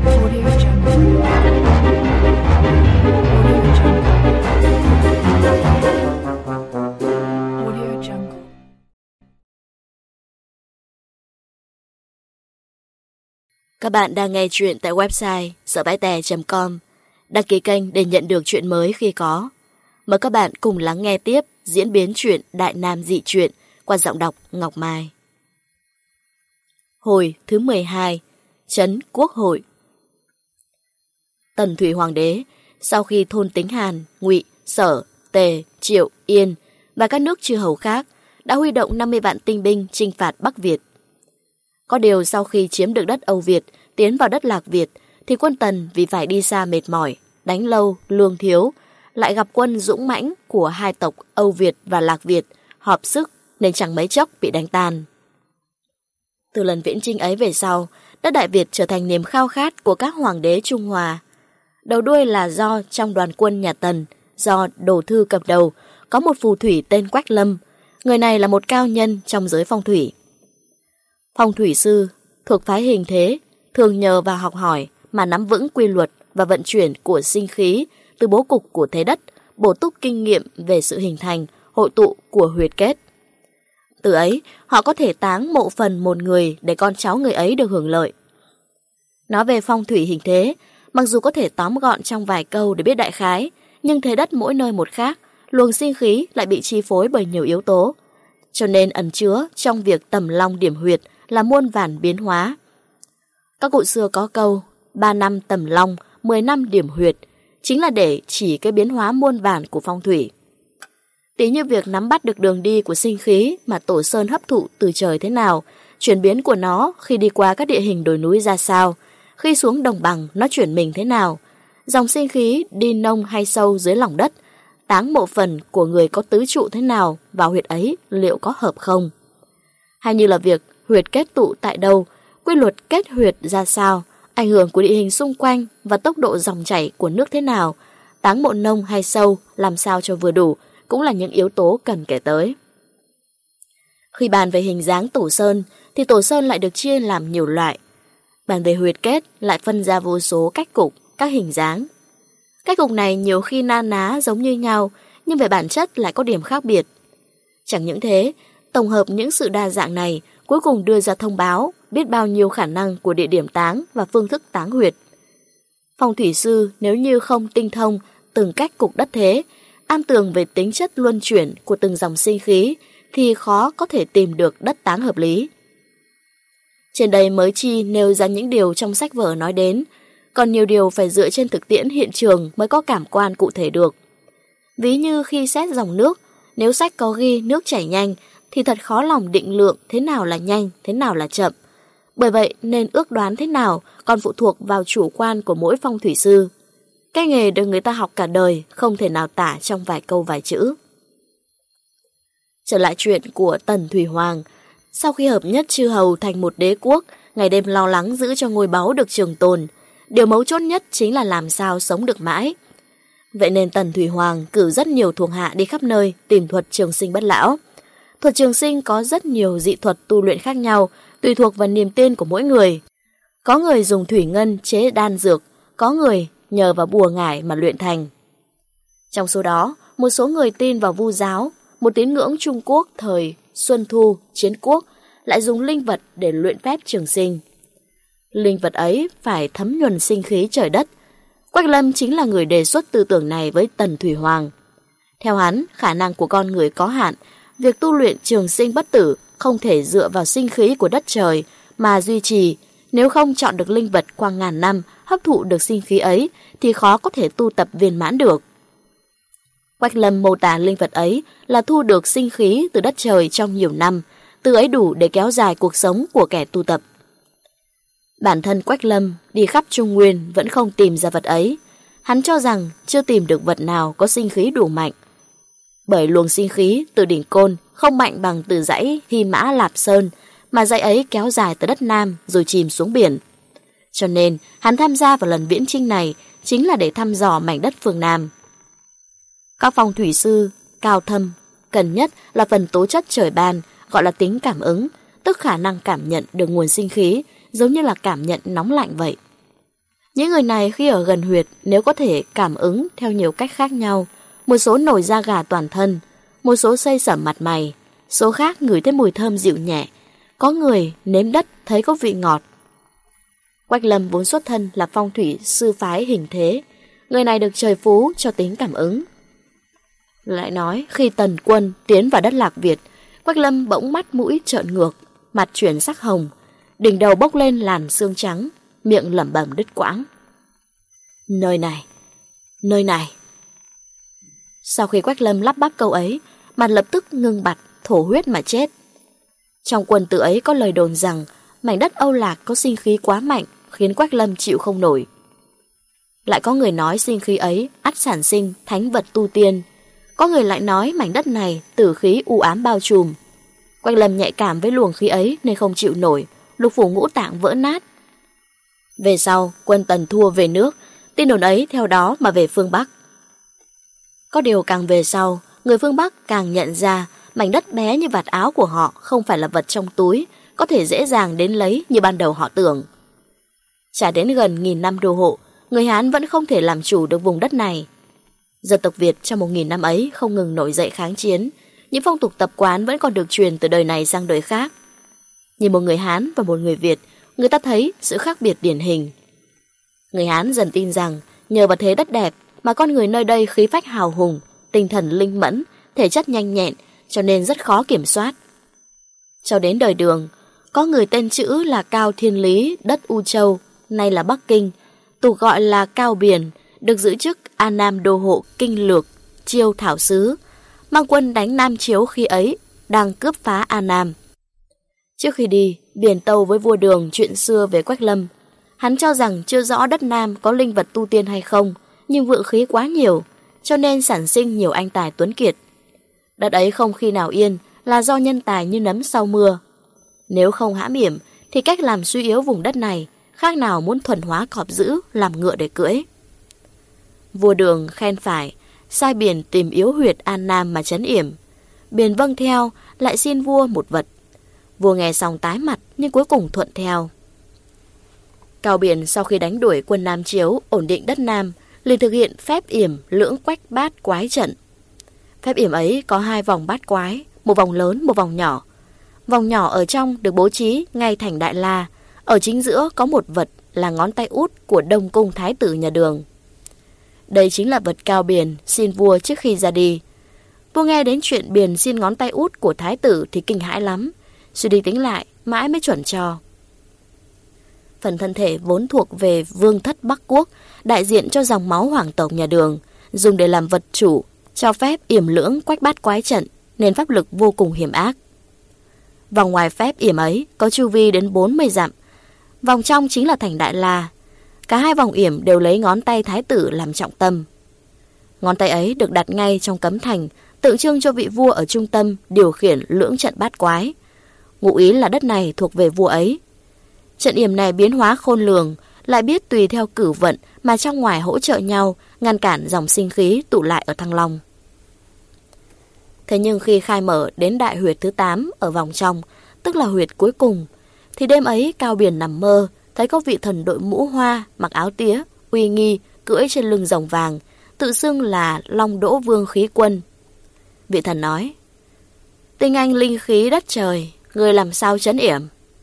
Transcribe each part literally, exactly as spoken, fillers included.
Audio Jungle. Audio Jungle. Audio Jungle. Các bạn đang nghe chuyện tại website sợ bãi tè chấm com. Đăng ký kênh để nhận được chuyện mới khi có. Mời các bạn cùng lắng nghe tiếp diễn biến chuyện Đại Nam Dị Truyện qua giọng đọc Ngọc Mai. Hồi thứ mười hai, Trấn Quốc Hội. Tần Thủy Hoàng đế sau khi thôn Tính Hàn, Ngụy, Sở, Tề, Triệu, Yên và các nước chư hầu khác đã huy động năm mươi vạn tinh binh chinh phạt Bắc Việt. Có điều sau khi chiếm được đất Âu Việt, tiến vào đất Lạc Việt, thì quân Tần vì phải đi xa mệt mỏi, đánh lâu, lương thiếu, lại gặp quân dũng mãnh của hai tộc Âu Việt và Lạc Việt họp sức nên chẳng mấy chốc bị đánh tan. Từ lần viễn chinh ấy về sau, đất Đại Việt trở thành niềm khao khát của các hoàng đế Trung Hoa. Đầu đuôi là do trong đoàn quân nhà Tần, do Đồ Thư cầm đầu, có một phù thủy tên Quách Lâm. Người này là một cao nhân trong giới phong thủy. Phong thủy sư thuộc phái Hình Thế, thường nhờ vào học hỏi mà nắm vững quy luật và vận chuyển của sinh khí từ bố cục của thế đất, bổ túc kinh nghiệm về sự hình thành, hội tụ của huyệt kết. Từ ấy, họ có thể táng mộ phần một người để con cháu người ấy được hưởng lợi. Nói về phong thủy hình thế, mặc dù có thể tóm gọn trong vài câu để biết đại khái, nhưng thế đất mỗi nơi một khác, luồng sinh khí lại bị chi phối bởi nhiều yếu tố. Cho nên ẩn chứa trong việc tầm long điểm huyệt là muôn vàn biến hóa. Các cụ xưa có câu, ba năm tầm long, mười năm điểm huyệt, chính là để chỉ cái biến hóa muôn vàn của phong thủy. Tí như việc nắm bắt được đường đi của sinh khí mà Tổ Sơn hấp thụ từ trời thế nào, chuyển biến của nó khi đi qua các địa hình đồi núi ra sao, khi xuống đồng bằng nó chuyển mình thế nào, dòng sinh khí đi nông hay sâu dưới lòng đất, táng mộ phần của người có tứ trụ thế nào vào huyệt ấy liệu có hợp không. Hay như là việc huyệt kết tụ tại đâu, quy luật kết huyệt ra sao, ảnh hưởng của địa hình xung quanh và tốc độ dòng chảy của nước thế nào, táng mộ nông hay sâu làm sao cho vừa đủ, cũng là những yếu tố cần kể tới. Khi bàn về hình dáng Tổ Sơn thì Tổ Sơn lại được chia làm nhiều loại. Bàn về huyệt kết lại phân ra vô số cách cục, các hình dáng. Cách cục này nhiều khi na ná giống như nhau, nhưng về bản chất lại có điểm khác biệt. Chẳng những thế, tổng hợp những sự đa dạng này cuối cùng đưa ra thông báo biết bao nhiêu khả năng của địa điểm táng và phương thức táng huyệt. Phong thủy sư nếu như không tinh thông từng cách cục đất thế, am tường về tính chất luân chuyển của từng dòng sinh khí thì khó có thể tìm được đất táng hợp lý. Trên đây mới chi nêu ra những điều trong sách vở nói đến, còn nhiều điều phải dựa trên thực tiễn hiện trường mới có cảm quan cụ thể được. Ví như khi xét dòng nước, nếu sách có ghi nước chảy nhanh thì thật khó lòng định lượng thế nào là nhanh, thế nào là chậm. Bởi vậy nên ước đoán thế nào còn phụ thuộc vào chủ quan của mỗi phong thủy sư. Cái nghề được người ta học cả đời không thể nào tả trong vài câu vài chữ. Trở lại chuyện của Tần Thủy Hoàng, sau khi hợp nhất chư hầu thành một đế quốc, ngày đêm lo lắng giữ cho ngôi báu được trường tồn, điều mấu chốt nhất chính là làm sao sống được mãi. Vậy nên Tần Thủy Hoàng cử rất nhiều thuộc hạ đi khắp nơi tìm thuật trường sinh bất lão. Thuật trường sinh có rất nhiều dị thuật tu luyện khác nhau, tùy thuộc vào niềm tin của mỗi người. Có người dùng thủy ngân chế đan dược, có người nhờ vào bùa ngải mà luyện thành. Trong số đó, một số người tin vào Vu giáo, một tín ngưỡng Trung Quốc thời Xuân Thu, Chiến Quốc, lại dùng linh vật để luyện phép trường sinh. Linh vật ấy phải thấm nhuần sinh khí trời đất. Quách Lâm chính là người đề xuất tư tưởng này với Tần Thủy Hoàng. Theo hắn, khả năng của con người có hạn, việc tu luyện trường sinh bất tử không thể dựa vào sinh khí của đất trời mà duy trì. Nếu không chọn được linh vật qua ngàn năm hấp thụ được sinh khí ấy thì khó có thể tu tập viên mãn được. Quách Lâm mô tả linh vật ấy là thu được sinh khí từ đất trời trong nhiều năm, từ ấy đủ để kéo dài cuộc sống của kẻ tu tập. Bản thân Quách Lâm đi khắp Trung Nguyên vẫn không tìm ra vật ấy. Hắn cho rằng chưa tìm được vật nào có sinh khí đủ mạnh. Bởi luồng sinh khí từ đỉnh Côn không mạnh bằng từ dãy Hy Mã Lạp Sơn, mà dãy ấy kéo dài tới đất Nam rồi chìm xuống biển. Cho nên hắn tham gia vào lần viễn chinh này chính là để thăm dò mảnh đất phương Nam. Các phong thủy sư cao thâm cần nhất là phần tố chất trời ban, gọi là tính cảm ứng, tức khả năng cảm nhận được nguồn sinh khí, giống như là cảm nhận nóng lạnh vậy. Những người này khi ở gần huyệt nếu có thể cảm ứng theo nhiều cách khác nhau, một số nổi da gà toàn thân, một số xây sẩm mặt mày, số khác ngửi thấy mùi thơm dịu nhẹ, có người nếm đất thấy có vị ngọt. Quách Lâm vốn xuất thân là phong thủy sư phái hình thế, người này được trời phú cho tính cảm ứng. Lại nói khi Tần Quân tiến vào đất Lạc Việt, Quách Lâm bỗng mắt mũi trợn ngược, mặt chuyển sắc hồng, đỉnh đầu bốc lên làn sương trắng, miệng lẩm bẩm đứt quãng. Nơi này, nơi này. Sau khi Quách Lâm lắp bắp câu ấy, mặt lập tức ngưng bặt, thổ huyết mà chết. Trong quân tử ấy có lời đồn rằng mảnh đất Âu Lạc có sinh khí quá mạnh, khiến Quách Lâm chịu không nổi. Lại có người nói sinh khí ấy ắt sản sinh thánh vật tu tiên. Có người lại nói mảnh đất này tử khí u ám bao trùm. Quách Lâm nhạy cảm với luồng khí ấy nên không chịu nổi, lục phủ ngũ tạng vỡ nát. Về sau, quân Tần thua về nước, tin đồn ấy theo đó mà về phương Bắc. Có điều càng về sau, người phương Bắc càng nhận ra mảnh đất bé như vạt áo của họ không phải là vật trong túi, có thể dễ dàng đến lấy như ban đầu họ tưởng. Trải đến gần nghìn năm đô hộ, người Hán vẫn không thể làm chủ được vùng đất này. Dân tộc Việt trong một nghìn năm ấy không ngừng nổi dậy kháng chiến, những phong tục tập quán vẫn còn được truyền từ đời này sang đời khác. Nhìn một người Hán và một người Việt, người ta thấy sự khác biệt điển hình. Người Hán dần tin rằng nhờ vào thế đất đẹp mà con người nơi đây khí phách hào hùng, tinh thần linh mẫn, thể chất nhanh nhẹn, cho nên rất khó kiểm soát. Cho đến đời Đường, có người tên chữ là Cao Thiên Lý, đất U Châu, nay là Bắc Kinh, tục gọi là Cao Biền, được giữ chức An Nam Đô Hộ Kinh Lược, Chiêu Thảo Sứ, mang quân đánh Nam Chiếu khi ấy, đang cướp phá An Nam. Trước khi đi, Biền tâu với vua Đường chuyện xưa về Quách Lâm. Hắn cho rằng chưa rõ đất Nam có linh vật tu tiên hay không, nhưng vượng khí quá nhiều, cho nên sản sinh nhiều anh tài tuấn kiệt. Đất ấy không khi nào yên là do nhân tài như nấm sau mưa. Nếu không hãm hiểm thì cách làm suy yếu vùng đất này khác nào muốn thuần hóa cọp dữ làm ngựa để cưỡi. Vua Đường khen phải, sai Biền tìm yếu huyệt An Nam mà trấn yểm. Biền vâng theo, lại xin vua một vật. Vua nghe xong tái mặt nhưng cuối cùng thuận theo. Cao Biền sau khi đánh đuổi quân Nam Chiếu ổn định đất Nam, liền thực hiện phép yểm lưỡng quách bát quái trận. Phép yểm ấy có hai vòng bát quái, một vòng lớn, một vòng nhỏ. Vòng nhỏ ở trong được bố trí ngay thành đại la, ở chính giữa có một vật là ngón tay út của Đông Cung Thái tử nhà Đường. Đây chính là vật Cao Biền xin vua trước khi ra đi. Vua nghe đến chuyện Biền xin ngón tay út của Thái tử thì kinh hãi lắm, suy đi tính lại mãi mới chuẩn cho. Phần thân thể vốn thuộc về vương thất Bắc Quốc, đại diện cho dòng máu hoàng tộc nhà Đường, dùng để làm vật chủ, cho phép yểm lưỡng quách bát quái trận, nên pháp lực vô cùng hiểm ác. Vòng ngoài phép yểm ấy có chu vi đến bốn mươi dặm, vòng trong chính là thành Đại La. Cả hai vòng yểm đều lấy ngón tay Thái tử làm trọng tâm. Ngón tay ấy được đặt ngay trong cấm thành, tượng trưng cho vị vua ở trung tâm điều khiển lưỡng trận bát quái. Ngụ ý là đất này thuộc về vua ấy. Trận yểm này biến hóa khôn lường, lại biết tùy theo cử vận mà trong ngoài hỗ trợ nhau, ngăn cản dòng sinh khí tụ lại ở Thăng Long. Thế nhưng khi khai mở đến đại huyệt thứ tám ở vòng trong, tức là huyệt cuối cùng, thì đêm ấy Cao Biền nằm mơ, thấy có vị thần đội mũ hoa, mặc áo tía, uy nghi, cưỡi trên lưng rồng vàng, tự xưng là Long Đỗ Vương Khí Quân. Vị thần nói: "Tinh anh linh khí đất trời, người làm sao trấn yểm?"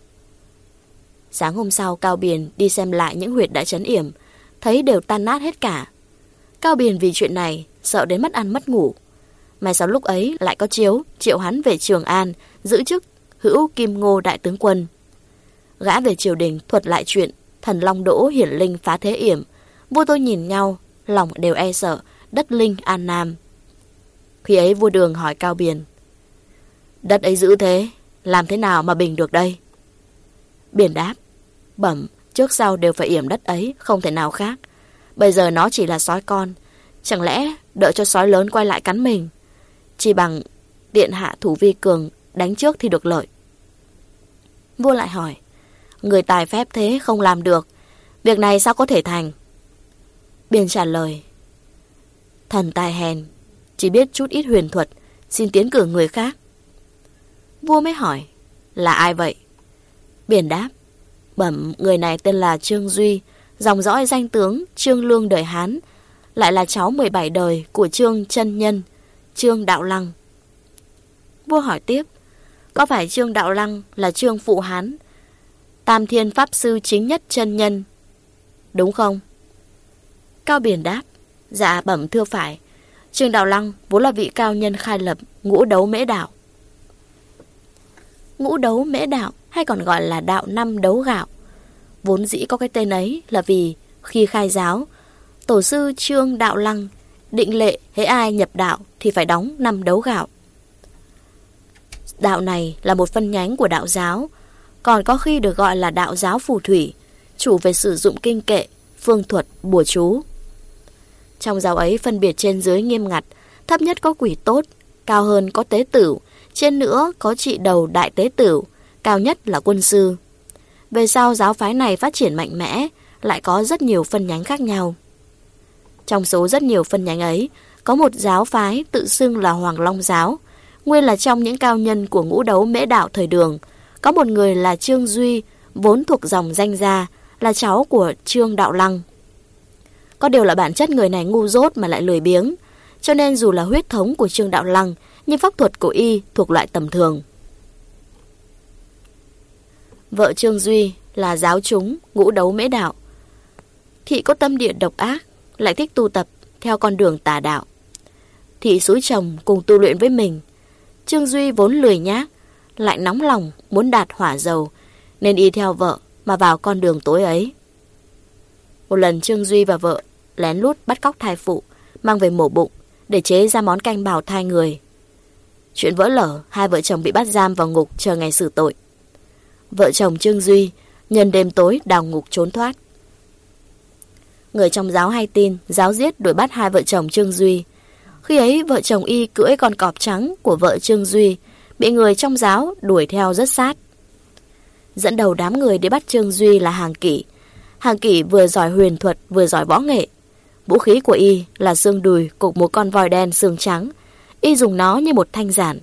Sáng hôm sau, Cao Biền đi xem lại những huyệt đã trấn yểm, thấy đều tan nát hết cả. Cao Biền vì chuyện này sợ đến mất ăn mất ngủ. May sau lúc ấy lại có chiếu triệu hắn về Trường An, giữ chức Hữu Kim Ngô đại tướng quân. Gã về triều đình thuật lại chuyện thần Long Đỗ hiển linh phá thế yểm. Vua tôi nhìn nhau, lòng đều e sợ đất linh An Nam. Khi ấy vua Đường hỏi Cao Biền: "Đất ấy giữ thế, làm thế nào mà bình được đây?" Biền đáp: "Bẩm, trước sau đều phải yểm đất ấy, không thể nào khác. Bây giờ nó chỉ là sói con, chẳng lẽ đợi cho sói lớn quay lại cắn mình? Chỉ bằng điện hạ thủ vi cường, đánh trước thì được lợi." Vua lại hỏi: "Người tài phép thế không làm được, việc này sao có thể thành?" Biền trả lời: "Thần tài hèn, chỉ biết chút ít huyền thuật, xin tiến cử người khác." Vua mới hỏi: "Là ai vậy?" Biền đáp: "Bẩm, người này tên là Trương Duy, dòng dõi danh tướng Trương Lương đời Hán, lại là cháu mười bảy đời của Trương Chân Nhân, Trương Đạo Lăng. Vua hỏi tiếp, có phải Trương Đạo Lăng là Trương Phụ Hán, Tam Thiên Pháp Sư chính nhất chân nhân, đúng không? Cao Biền đáp, dạ bẩm thưa phải. Trương Đạo Lăng vốn là vị cao nhân khai lập ngũ đấu mễ đạo. Ngũ đấu mễ đạo hay còn gọi là đạo năm đấu gạo, vốn dĩ có cái tên ấy là vì khi khai giáo, tổ sư Trương Đạo Lăng định lệ hễ ai nhập đạo thì phải đóng năm đấu gạo. Đạo này là một phân nhánh của đạo giáo, còn có khi được gọi là đạo giáo phù thủy, chủ về sử dụng kinh kệ, phương thuật, bùa chú. Trong giáo ấy phân biệt trên dưới nghiêm ngặt, thấp nhất có quỷ tốt, cao hơn có tế tửu, trên nữa có trị đầu đại tế tửu, cao nhất là quân sư. Về sau giáo phái này phát triển mạnh mẽ, lại có rất nhiều phân nhánh khác nhau. Trong số rất nhiều phân nhánh ấy, có một giáo phái tự xưng là Hoàng Long giáo, nguyên là trong những cao nhân của ngũ đấu mễ đạo thời Đường. Có một người là Trương Duy, vốn thuộc dòng danh gia, là cháu của Trương Đạo Lăng. Có điều là bản chất người này ngu dốt mà lại lười biếng, cho nên dù là huyết thống của Trương Đạo Lăng, nhưng pháp thuật của y thuộc loại tầm thường. Vợ Trương Duy là giáo chúng ngũ đấu mễ đạo. Thị có tâm địa độc ác, lại thích tu tập theo con đường tà đạo. Thị xúi chồng cùng tu luyện với mình. Trương Duy vốn lười nhác, lại nóng lòng muốn đạt hỏa dầu, nên y theo vợ mà vào con đường tối ấy. Một lần Trương Duy và vợ lén lút bắt cóc thai phụ, mang về mổ bụng để chế ra món canh bào thai người. Chuyện vỡ lở, hai vợ chồng bị bắt giam vào ngục chờ ngày xử tội. Vợ chồng Trương Duy nhân đêm tối đào ngục trốn thoát. Người trong giáo hay tin giáo giết đuổi bắt hai vợ chồng Trương Duy. Khi ấy vợ chồng y cưỡi con cọp trắng của vợ Trương Duy, bị người trong giáo đuổi theo rất sát. Dẫn đầu đám người đi bắt Trương Duy là Hàng Kỷ. Hàng Kỷ vừa giỏi huyền thuật vừa giỏi võ nghệ. Vũ khí của y là xương đùi cục một con voi đen xương trắng. Y dùng nó như một thanh giản.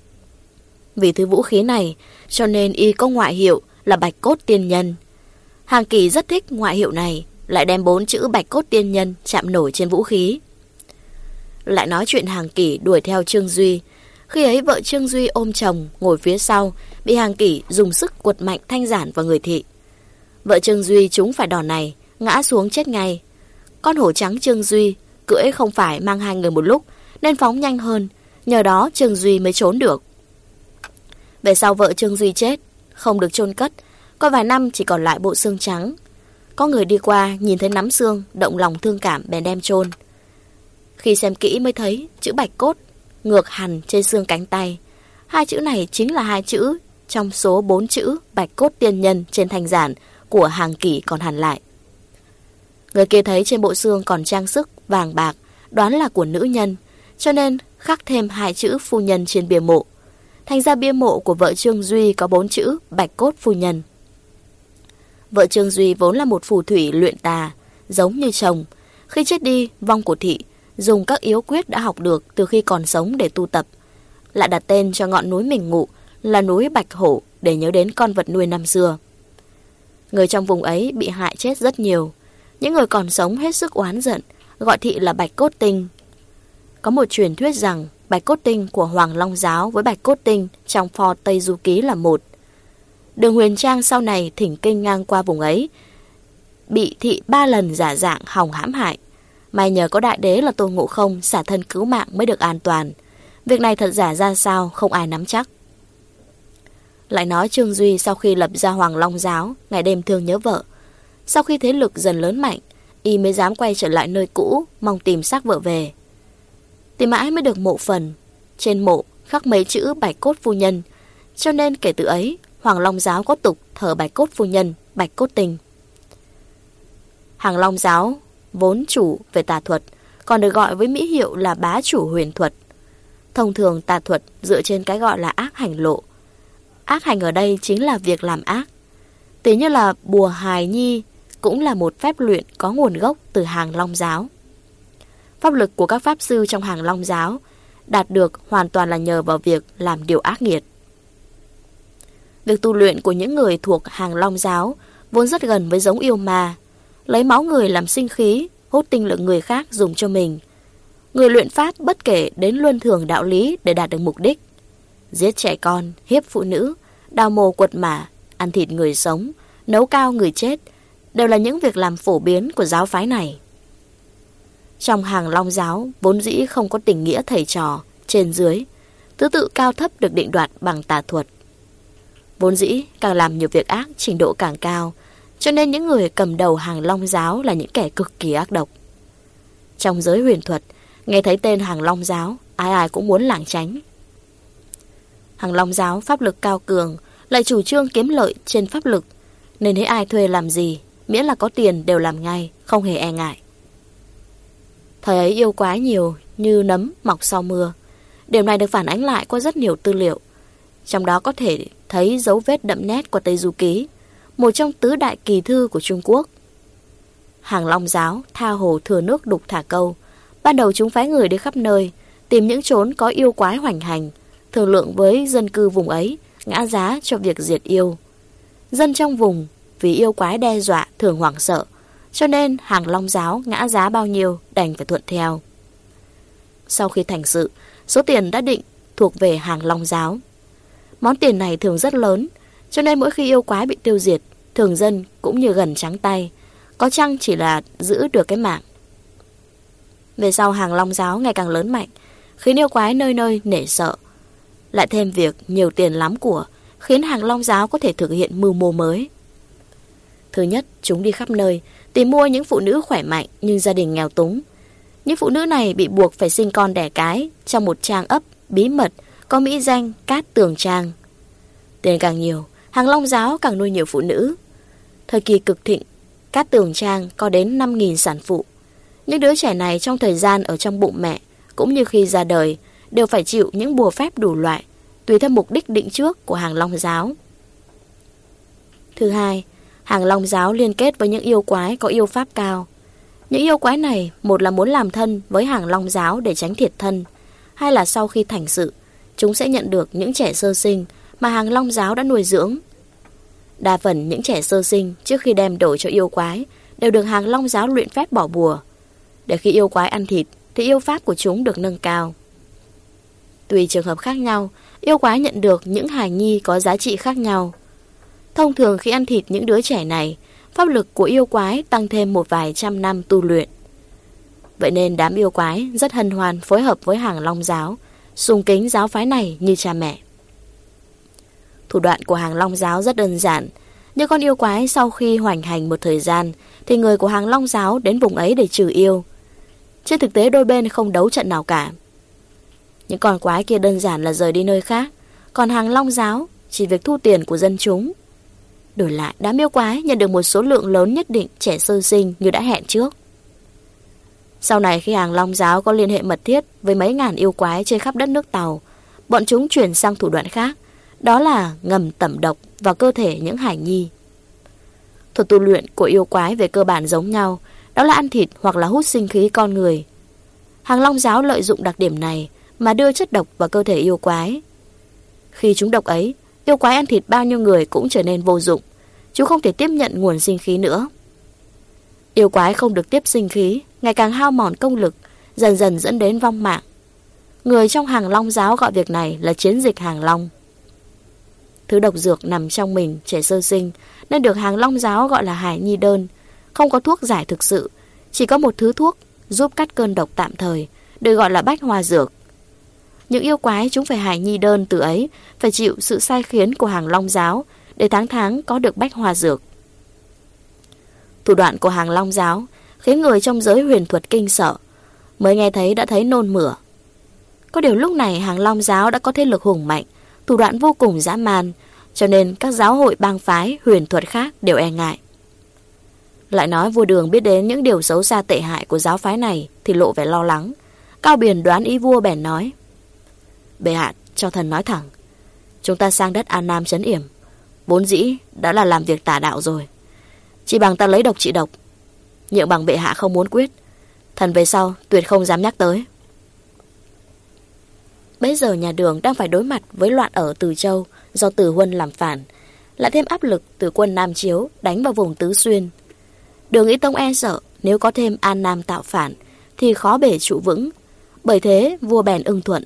Vì thứ vũ khí này cho nên y có ngoại hiệu là Bạch Cốt Tiên Nhân. Hàng Kỷ rất thích ngoại hiệu này, lại đem bốn chữ Bạch Cốt Tiên Nhân chạm nổi trên vũ khí. Lại nói chuyện Hàng Kỷ đuổi theo Trương Duy. Khi ấy vợ Trương Duy ôm chồng ngồi phía sau, bị Hàng Kỷ dùng sức quật mạnh thanh giản vào người thị. Vợ Trương Duy trúng phải đòn này, ngã xuống chết ngay. Con hổ trắng Trương Duy cưỡi không phải mang hai người một lúc, nên phóng nhanh hơn, nhờ đó Trương Duy mới trốn được. Về sau vợ Trương Duy chết, không được chôn cất, có vài năm chỉ còn lại bộ xương trắng. Có người đi qua nhìn thấy nắm xương, động lòng thương cảm bèn đem chôn. Khi xem kỹ mới thấy chữ Bạch Cốt ngược hằn trên xương cánh tay. Hai chữ này chính là hai chữ trong số bốn chữ Bạch Cốt Tiên Nhân trên thanh giản của Hàng Kỷ còn hằn lại. Người kia thấy trên bộ xương còn trang sức vàng bạc, đoán là của nữ nhân, cho nên khắc thêm hai chữ phu nhân trên bia mộ. Thành ra bia mộ của vợ Trương Duy có bốn chữ Bạch Cốt Phu Nhân. Vợ Trương Duy vốn là một phù thủy luyện tà, giống như chồng. Khi chết đi, vong của thị dùng các yếu quyết đã học được từ khi còn sống để tu tập, lại đặt tên cho ngọn núi mình ngụ là núi Bạch Hổ để nhớ đến con vật nuôi năm xưa. Người trong vùng ấy bị hại chết rất nhiều. Những người còn sống hết sức oán giận, gọi thị là Bạch Cốt Tinh. Có một truyền thuyết rằng Bạch Cốt Tinh của Hoàng Long giáo với Bạch Cốt Tinh trong pho Tây Du Ký là một. Đường Huyền Trang sau này thỉnh kinh ngang qua vùng ấy, bị thị ba lần giả dạng hòng hãm hại. May nhờ có đại đế là Tôn Ngộ Không xả thân cứu mạng mới được an toàn. Việc này thật giả ra sao không ai nắm chắc. Lại nói Trương Duy sau khi lập ra Hoàng Long giáo, ngày đêm thương nhớ vợ. Sau khi thế lực dần lớn mạnh, y mới dám quay trở lại nơi cũ, mong tìm xác vợ về. Tìm mãi mới được mộ phần. Trên mộ khắc mấy chữ Bạch Cốt Phu Nhân, cho nên kể từ ấy Hoàng Long giáo có tục thờ Bạch Cốt Phu Nhân, Bạch Cốt Tinh. Hoàng Long giáo vốn chủ về tà thuật, còn được gọi với mỹ hiệu là bá chủ huyền thuật. Thông thường tà thuật dựa trên cái gọi là ác hành lộ. Ác hành ở đây chính là việc làm ác. Tỷ như là bùa hài nhi cũng là một phép luyện có nguồn gốc từ Hàng Long giáo. Pháp lực của các pháp sư trong Hàng Long giáo đạt được hoàn toàn là nhờ vào việc làm điều ác nghiệt. Việc tu luyện của những người thuộc Hàng Long giáo vốn rất gần với giống yêu ma. lấy máu người làm sinh khí, hút tinh lực người khác dùng cho mình. Người luyện pháp bất kể đến luân thường đạo lý để đạt được mục đích. Giết trẻ con, hiếp phụ nữ, đào mồ quật mả, ăn thịt người sống, nấu cao người chết, đều là những việc làm phổ biến của giáo phái này. Trong Hàng Long giáo vốn dĩ không có tình nghĩa thầy trò, trên dưới, thứ tự cao thấp được định đoạt bằng tà thuật. Vốn dĩ càng làm nhiều việc ác trình độ càng cao, cho nên những người cầm đầu Hàng Long giáo là những kẻ cực kỳ ác độc. Trong giới huyền thuật, nghe thấy tên Hàng Long giáo, ai ai cũng muốn lảng tránh. Hàng Long giáo pháp lực cao cường, lại chủ trương kiếm lợi trên pháp lực, nên thấy ai thuê làm gì, miễn là có tiền đều làm ngay, không hề e ngại. Thời ấy yêu quái nhiều như nấm mọc sau mưa. Điều này được phản ánh lại qua rất nhiều tư liệu. Trong đó có thể thấy dấu vết đậm nét của Tây Du Ký, một trong tứ đại kỳ thư của Trung Quốc. Hàng Long giáo tha hồ thừa nước đục thả câu. Ban đầu chúng phái người đi khắp nơi, tìm những chốn có yêu quái hoành hành, thương lượng với dân cư vùng ấy, ngã giá cho việc diệt yêu. Dân trong vùng vì yêu quái đe dọa thường hoảng sợ, cho nên Hàng Long giáo ngã giá bao nhiêu đành phải thuận theo. Sau khi thành sự, số tiền đã định thuộc về Hàng Long giáo. Món tiền này thường rất lớn, cho nên mỗi khi yêu quái bị tiêu diệt, thường dân cũng như gần trắng tay, có chăng chỉ là giữ được cái mạng. Về sau Hàng Long giáo ngày càng lớn mạnh, khiến yêu quái nơi nơi nể sợ. Lại thêm việc nhiều tiền lắm của, khiến Hàng Long giáo có thể thực hiện mưu mô mới. Thứ nhất, chúng đi khắp nơi, tìm mua những phụ nữ khỏe mạnh nhưng gia đình nghèo túng. Những phụ nữ này bị buộc phải sinh con đẻ cái trong một trang ấp bí mật có mỹ danh Cát Tường Trang. Tiền càng nhiều, Hàng Long giáo càng nuôi nhiều phụ nữ. Thời kỳ cực thịnh, Cát Tường Trang có đến năm nghìn sản phụ. Những đứa trẻ này trong thời gian ở trong bụng mẹ cũng như khi ra đời đều phải chịu những bùa phép đủ loại, tùy theo mục đích định trước của Hàng Long giáo. Thứ hai, Hàng Long giáo liên kết với những yêu quái có yêu pháp cao. Những yêu quái này, một là muốn làm thân với Hàng Long giáo để tránh thiệt thân, hai là sau khi thành sự, chúng sẽ nhận được những trẻ sơ sinh mà Hàng Long giáo đã nuôi dưỡng. Đa phần những trẻ sơ sinh trước khi đem đổi cho yêu quái đều được Hàng Long giáo luyện phép bỏ bùa, để khi yêu quái ăn thịt thì yêu pháp của chúng được nâng cao. Tùy trường hợp khác nhau, yêu quái nhận được những hài nhi có giá trị khác nhau. Thông thường khi ăn thịt những đứa trẻ này, pháp lực của yêu quái tăng thêm một vài trăm năm tu luyện. Vậy nên đám yêu quái rất hân hoan phối hợp với Hàng Long giáo, sùng kính giáo phái này như cha mẹ. Thủ đoạn của Hàng Long giáo rất đơn giản. Như con yêu quái sau khi hoành hành một thời gian thì người của Hàng Long giáo đến vùng ấy để trừ yêu. Trên thực tế đôi bên không đấu trận nào cả. Những con quái kia đơn giản là rời đi nơi khác, còn Hàng Long giáo chỉ việc thu tiền của dân chúng. Đổi lại đám yêu quái nhận được một số lượng lớn nhất định trẻ sơ sinh như đã hẹn trước. Sau này khi Hàng Long giáo có liên hệ mật thiết với mấy ngàn yêu quái trên khắp đất nước Tàu, bọn chúng chuyển sang thủ đoạn khác, đó là ngầm tẩm độc vào cơ thể những hải nhi. Thuật tu luyện của yêu quái về cơ bản giống nhau, đó là ăn thịt hoặc là hút sinh khí con người. Hàng Long giáo lợi dụng đặc điểm này mà đưa chất độc vào cơ thể yêu quái. Khi chúng độc ấy, yêu quái ăn thịt bao nhiêu người cũng trở nên vô dụng, chúng không thể tiếp nhận nguồn sinh khí nữa. Yêu quái không được tiếp sinh khí, ngày càng hao mòn công lực, dần dần dẫn đến vong mạng. Người trong Hàng Long giáo gọi việc này là chiến dịch Hàng Long. Thứ độc dược nằm trong mình trẻ sơ sinh nên được Hàng Long giáo gọi là hài nhi đơn. Không có thuốc giải thực sự, chỉ có một thứ thuốc giúp cắt cơn độc tạm thời, được gọi là bách hoa dược. Những yêu quái chúng phải hài nhi đơn từ ấy phải chịu sự sai khiến của Hàng Long giáo để tháng tháng có được bách hoa dược. Thủ đoạn của Hàng Long giáo khiến người trong giới huyền thuật kinh sợ, mới nghe thấy đã thấy nôn mửa. Có điều lúc này Hàng Long giáo đã có thế lực hùng mạnh, thủ đoạn vô cùng dã man, cho nên các giáo hội bang phái huyền thuật khác đều e ngại. Lại nói vua Đường biết đến những điều xấu xa tệ hại của giáo phái này thì lộ vẻ lo lắng. Cao Biền đoán ý vua bèn nói: Bệ hạ cho thần nói thẳng, chúng ta sang đất An Nam trấn yểm, vốn dĩ đã là làm việc tà đạo rồi. Chỉ bằng ta lấy độc trị độc, nhượng bằng bệ hạ không muốn quyết, thần về sau tuyệt không dám nhắc tới. Bây giờ nhà Đường đang phải đối mặt với loạn ở Từ Châu do Từ Huân làm phản, lại thêm áp lực từ quân Nam Chiếu đánh vào vùng Tứ Xuyên. Đường Ý Tông e sợ nếu có thêm An Nam tạo phản thì khó bể trụ vững, bởi thế vua bèn ưng thuận.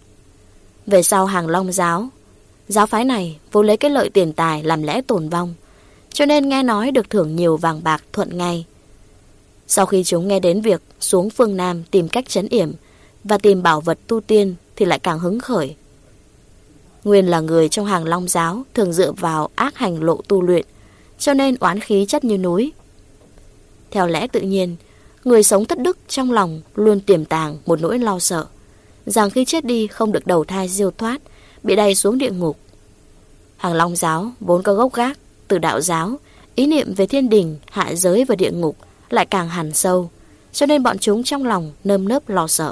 Về sau Hàng Long giáo, giáo phái này vốn lấy cái lợi tiền tài làm lẽ tồn vong, cho nên nghe nói được thưởng nhiều vàng bạc thuận ngay. Sau khi chúng nghe đến việc xuống phương Nam tìm cách trấn yểm và tìm bảo vật tu tiên thì lại càng hứng khởi. Nguyên là người trong Hàng Long giáo thường dựa vào ác hành lộ tu luyện, cho nên oán khí chất như núi. Theo lẽ tự nhiên, người sống thất đức trong lòng luôn tiềm tàng một nỗi lo sợ, rằng khi chết đi không được đầu thai siêu thoát, bị đày xuống địa ngục. Hàng Long giáo vốn có gốc gác từ đạo giáo, ý niệm về thiên đình, hạ giới và địa ngục lại càng hằn sâu, cho nên bọn chúng trong lòng nơm nớp lo sợ.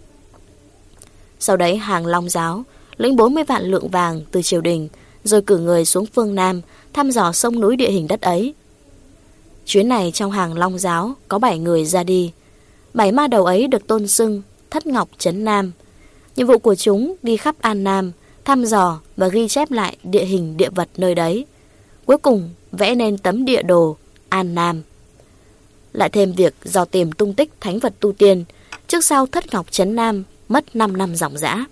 Sau đấy Hàng Long giáo lĩnh bốn mươi vạn lượng vàng từ triều đình, rồi cử người xuống phương Nam thăm dò sông núi địa hình đất ấy. Chuyến này trong Hàng Long giáo có bảy người ra đi. Bảy ma đầu ấy được tôn xưng Thất Ngọc Trấn Nam. Nhiệm vụ của chúng đi khắp An Nam, thăm dò và ghi chép lại địa hình địa vật nơi đấy. Cuối cùng vẽ nên tấm địa đồ An Nam. Lại thêm việc dò tìm tung tích thánh vật tu tiên, trước sau Thất Ngọc Trấn Nam mất năm năm ròng rã.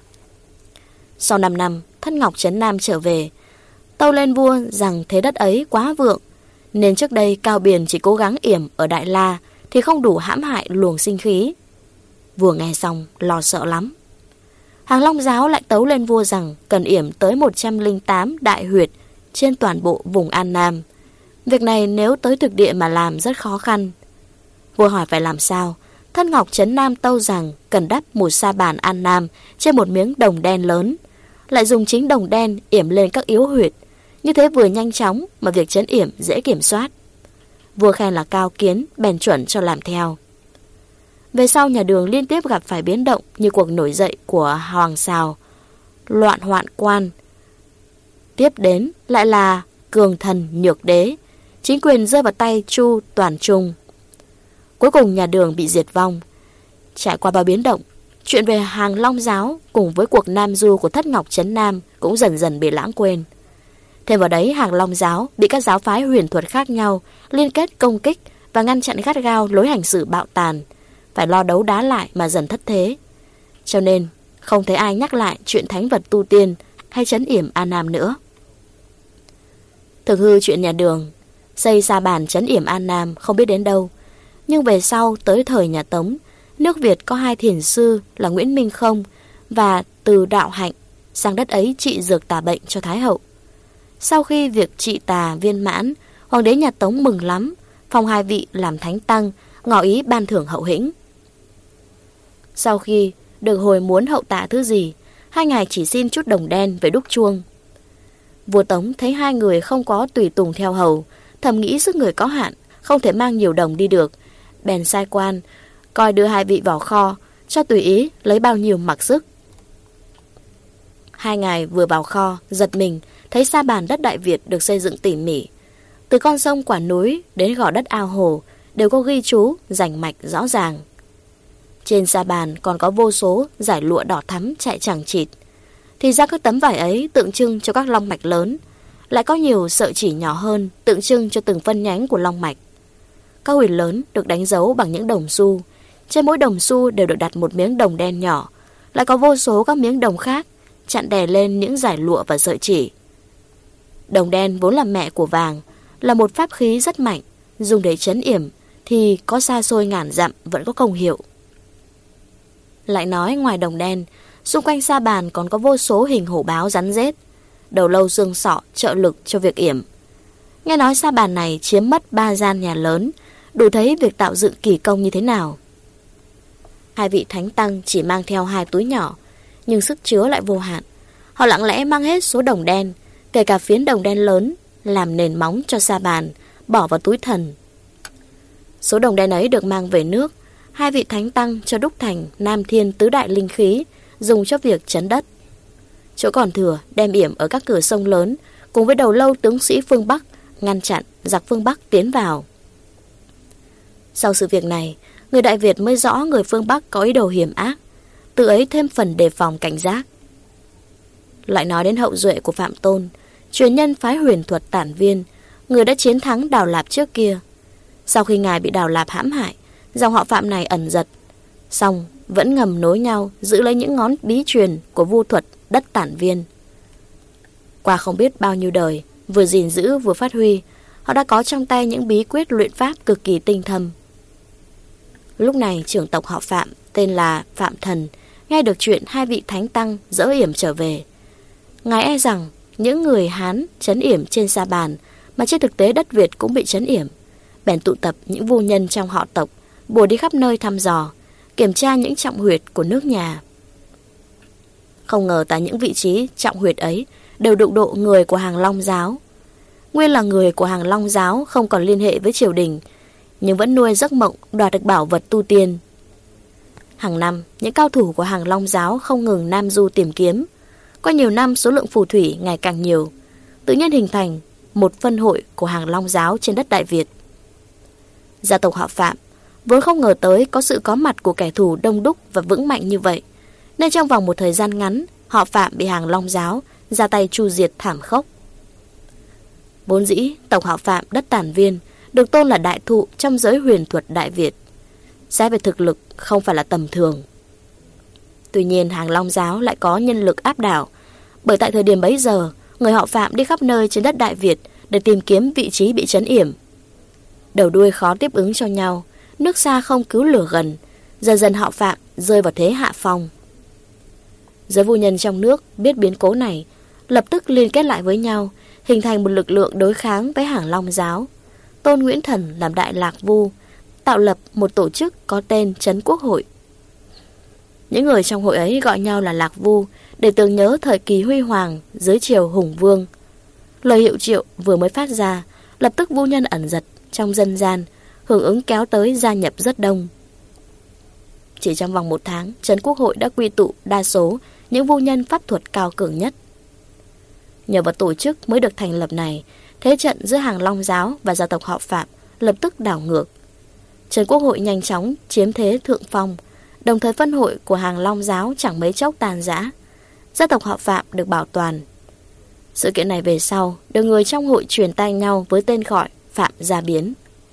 Sau năm năm, Thất Ngọc Trấn Nam trở về, tâu lên vua rằng thế đất ấy quá vượng, nên trước đây Cao Biền chỉ cố gắng yểm ở Đại La thì không đủ hãm hại luồng sinh khí. Vua nghe xong lo sợ lắm. Hàng Long giáo lại tấu lên vua rằng cần yểm tới một trăm lẻ tám đại huyệt trên toàn bộ vùng An Nam. Việc này nếu tới thực địa mà làm rất khó khăn. Vua hỏi phải làm sao. Thất Ngọc Trấn Nam tâu rằng cần đắp một sa bàn An Nam trên một miếng đồng đen lớn, lại dùng chính đồng đen yểm lên các yếu huyệt. Như thế vừa nhanh chóng mà việc trấn yểm dễ kiểm soát. Vua khen là cao kiến, bèn chuẩn cho làm theo. Về sau nhà Đường liên tiếp gặp phải biến động như cuộc nổi dậy của Hoàng Sào, loạn hoạn quan. Tiếp đến lại là cường thần nhược đế, chính quyền rơi vào tay Chu Toàn Trung. Cuối cùng nhà Đường bị diệt vong. Trải qua bao biến động, chuyện về Hàng Long giáo cùng với cuộc Nam Du của Thất Ngọc Trấn Nam cũng dần dần bị lãng quên. Thêm vào đấy, Hàng Long giáo bị các giáo phái huyền thuật khác nhau liên kết công kích và ngăn chặn gắt gao lối hành xử bạo tàn, phải lo đấu đá lại mà dần thất thế. Cho nên không thấy ai nhắc lại chuyện thánh vật tu tiên hay trấn yểm An Nam nữa. Thực hư chuyện nhà Đường xây sa bàn trấn yểm An Nam không biết đến đâu, nhưng về sau tới thời nhà Tống, nước Việt có hai thiền sư là Nguyễn Minh Không và Từ Đạo Hạnh sang đất ấy trị dược tà bệnh cho Thái hậu. Sau khi việc trị tà viên mãn, hoàng đế nhà Tống mừng lắm, phong hai vị làm thánh tăng, ngỏ ý ban thưởng hậu hĩnh. Sau khi được hồi muốn hậu tạ thứ gì, hai ngài chỉ xin chút đồng đen về đúc chuông. Vua Tống thấy hai người không có tùy tùng theo hầu, thầm nghĩ sức người có hạn, không thể mang nhiều đồng đi được, bèn sai quan coi đưa hai vị vào kho, cho tùy ý lấy bao nhiêu mặc sức. Hai ngài vừa vào kho, giật mình thấy sa bàn đất Đại Việt được xây dựng tỉ mỉ. Từ con sông quả núi đến gò đất ao hồ đều có ghi chú rành mạch rõ ràng. Trên sa bàn còn có vô số dải lụa đỏ thắm chạy chằng chịt. Thì ra các tấm vải ấy tượng trưng cho các long mạch lớn, lại có nhiều sợi chỉ nhỏ hơn tượng trưng cho từng phân nhánh của long mạch. Các huyệt lớn được đánh dấu bằng những đồng xu. Trên mỗi đồng xu đều được đặt một miếng đồng đen nhỏ, lại có vô số các miếng đồng khác chặn đè lên những dải lụa và sợi chỉ. Đồng đen vốn là mẹ của vàng, là một pháp khí rất mạnh, dùng để trấn yểm thì có xa xôi ngàn dặm vẫn có công hiệu. Lại nói ngoài đồng đen, xung quanh sa bàn còn có vô số hình hổ báo rắn rết, đầu lâu xương sọ trợ lực cho việc yểm. Nghe nói sa bàn này chiếm mất ba gian nhà lớn, đủ thấy việc tạo dựng kỳ công như thế nào. Hai vị thánh tăng chỉ mang theo hai túi nhỏ, nhưng sức chứa lại vô hạn. Họ lặng lẽ mang hết số đồng đen, kể cả phiến đồng đen lớn, làm nền móng cho sa bàn, bỏ vào túi thần. Số đồng đen ấy được mang về nước, hai vị thánh tăng cho đúc thành Nam Thiên tứ đại linh khí, dùng cho việc trấn đất. Chỗ còn thừa đem yểm ở các cửa sông lớn, cùng với đầu lâu tướng sĩ phương Bắc, ngăn chặn giặc phương Bắc tiến vào. Sau sự việc này, người Đại Việt mới rõ người phương Bắc có ý đồ hiểm ác, tự ấy thêm phần đề phòng cảnh giác. Lại nói đến hậu duệ của Phạm Tôn, truyền nhân phái huyền thuật Tản Viên, người đã chiến thắng Đào Lạp trước kia. Sau khi ngài bị Đào Lạp hãm hại, dòng họ Phạm này ẩn giật, song vẫn ngầm nối nhau giữ lấy những ngón bí truyền của vu thuật Đất Tản Viên. Qua không biết bao nhiêu đời, vừa gìn giữ vừa phát huy, họ đã có trong tay những bí quyết luyện pháp cực kỳ tinh thâm. Lúc này trưởng tộc họ Phạm tên là Phạm Thần nghe được chuyện hai vị thánh tăng dỡ yểm trở về. Ngài e rằng những người Hán trấn yểm trên sa bàn, mà trên thực tế đất Việt cũng bị trấn yểm, bèn tụ tập những vu nhân trong họ tộc, bùa đi khắp nơi thăm dò, kiểm tra những trọng huyệt của nước nhà. Không ngờ tại những vị trí trọng huyệt ấy đều đụng độ người của Hàng Long giáo. Nguyên là người của Hàng Long giáo không còn liên hệ với triều đình, nhưng vẫn nuôi giấc mộng đoạt được bảo vật tu tiên. Hàng năm, những cao thủ của Hàng Long giáo không ngừng nam du tìm kiếm. Qua nhiều năm, số lượng phù thủy ngày càng nhiều, tự nhiên hình thành một phân hội của Hàng Long giáo trên đất Đại Việt. Gia tộc họ Phạm vốn không ngờ tới có sự có mặt của kẻ thù đông đúc và vững mạnh như vậy, nên trong vòng một thời gian ngắn, họ Phạm bị Hàng Long giáo ra tay tru diệt thảm khốc. Vốn dĩ, tộc họ Phạm Đất Tản Viên được tôn là đại thụ trong giới huyền thuật Đại Việt, xét về thực lực không phải là tầm thường. Tuy nhiên, Hàng Long giáo lại có nhân lực áp đảo, bởi tại thời điểm bấy giờ, người họ Phạm đi khắp nơi trên đất Đại Việt để tìm kiếm vị trí bị trấn yểm. Đầu đuôi khó tiếp ứng cho nhau, nước xa không cứu lửa gần, dần dần họ Phạm rơi vào thế hạ phong. Giới vu nhân trong nước biết biến cố này, lập tức liên kết lại với nhau, hình thành một lực lượng đối kháng với Hàng Long giáo. Tôn Nguyễn Thần làm đại lạc vu, tạo lập một tổ chức có tên Trấn Quốc Hội. Những người trong hội ấy gọi nhau là lạc vu để tưởng nhớ thời kỳ huy hoàng dưới triều Hùng Vương. Lời hiệu triệu vừa mới phát ra, lập tức vu nhân ẩn giật trong dân gian, hưởng ứng kéo tới gia nhập rất đông. Chỉ trong vòng một tháng, Trấn Quốc Hội đã quy tụ đa số những vu nhân pháp thuật cao cường nhất. Nhờ vào tổ chức mới được thành lập này, thế trận giữa Hàng Long giáo và gia tộc họ Phạm lập tức đảo ngược. Trấn Quốc Hội nhanh chóng chiếm thế thượng phong, đồng thời phân hội của Hàng Long giáo chẳng mấy chốc tàn rã. Gia tộc họ Phạm được bảo toàn. Sự kiện này về sau được người trong hội truyền tai nhau với tên gọi Phạm Gia Biến.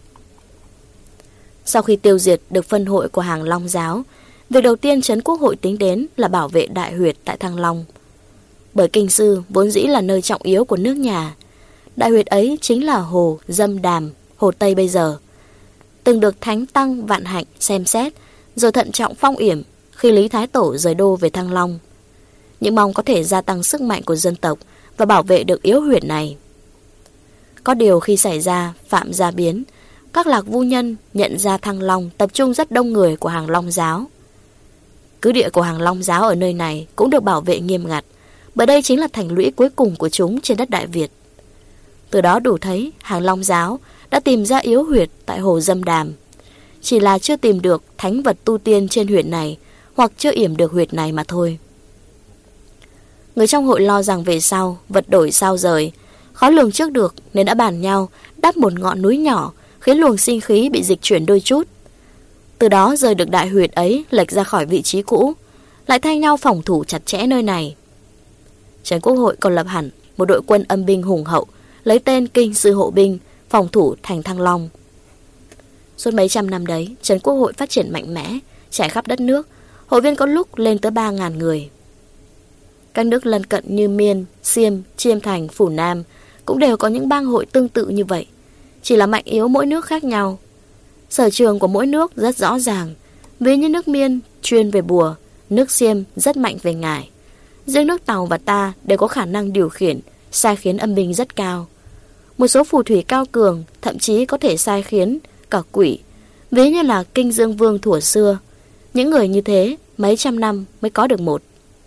Sau khi tiêu diệt được phân hội của Hàng Long giáo, việc đầu tiên Trấn Quốc Hội tính đến là bảo vệ đại huyệt tại Thăng Long. Bởi Kinh Sư vốn dĩ là nơi trọng yếu của nước nhà. Đại huyệt ấy chính là hồ Dâm Đàm, hồ Tây bây giờ, từng được Thánh Tăng Vạn Hạnh xem xét, rồi thận trọng phong yểm khi Lý Thái Tổ rời đô về Thăng Long, những mong có thể gia tăng sức mạnh của dân tộc và bảo vệ được yếu huyệt này. Có điều khi xảy ra Phạm Gia Biến, các lạc vu nhân nhận ra Thăng Long tập trung rất đông người của Hàng Long giáo. Cứ địa của Hàng Long giáo ở nơi này cũng được bảo vệ nghiêm ngặt, bởi đây chính là thành lũy cuối cùng của chúng trên đất Đại Việt. Từ đó đủ thấy Hàng Long giáo đã tìm ra yếu huyệt tại hồ Dâm Đàm, chỉ là chưa tìm được thánh vật tu tiên trên huyệt này, hoặc chưa yểm được huyệt này mà thôi. Người trong hội lo rằng về sau vật đổi sao rời, khó lường trước được, nên đã bàn nhau đắp một ngọn núi nhỏ, khiến luồng sinh khí bị dịch chuyển đôi chút. Từ đó rời được đại huyệt ấy lệch ra khỏi vị trí cũ, lại thay nhau phòng thủ chặt chẽ nơi này. Trấn Quốc Hội còn lập hẳn một đội quân âm binh hùng hậu, lấy tên Kinh Sư Hộ Binh, phòng thủ thành Thăng Long. Suốt mấy trăm năm đấy, Trấn Quốc Hội phát triển mạnh mẽ, trải khắp đất nước, hội viên có lúc lên tới ba ngàn người. Các nước lân cận như Miên, Xiêm, Chiêm Thành, Phủ Nam cũng đều có những bang hội tương tự như vậy, chỉ là mạnh yếu mỗi nước khác nhau. Sở trường của mỗi nước rất rõ ràng, ví như nước Miên chuyên về bùa, nước Xiêm rất mạnh về ngải. Riêng nước Tàu và ta đều có khả năng điều khiển, sai khiến âm binh rất cao. Một số phù thủy cao cường thậm chí có thể sai khiến cả quỷ, ví như là Kinh Dương Vương thuở xưa. Những người như thế mấy trăm năm mới có được một.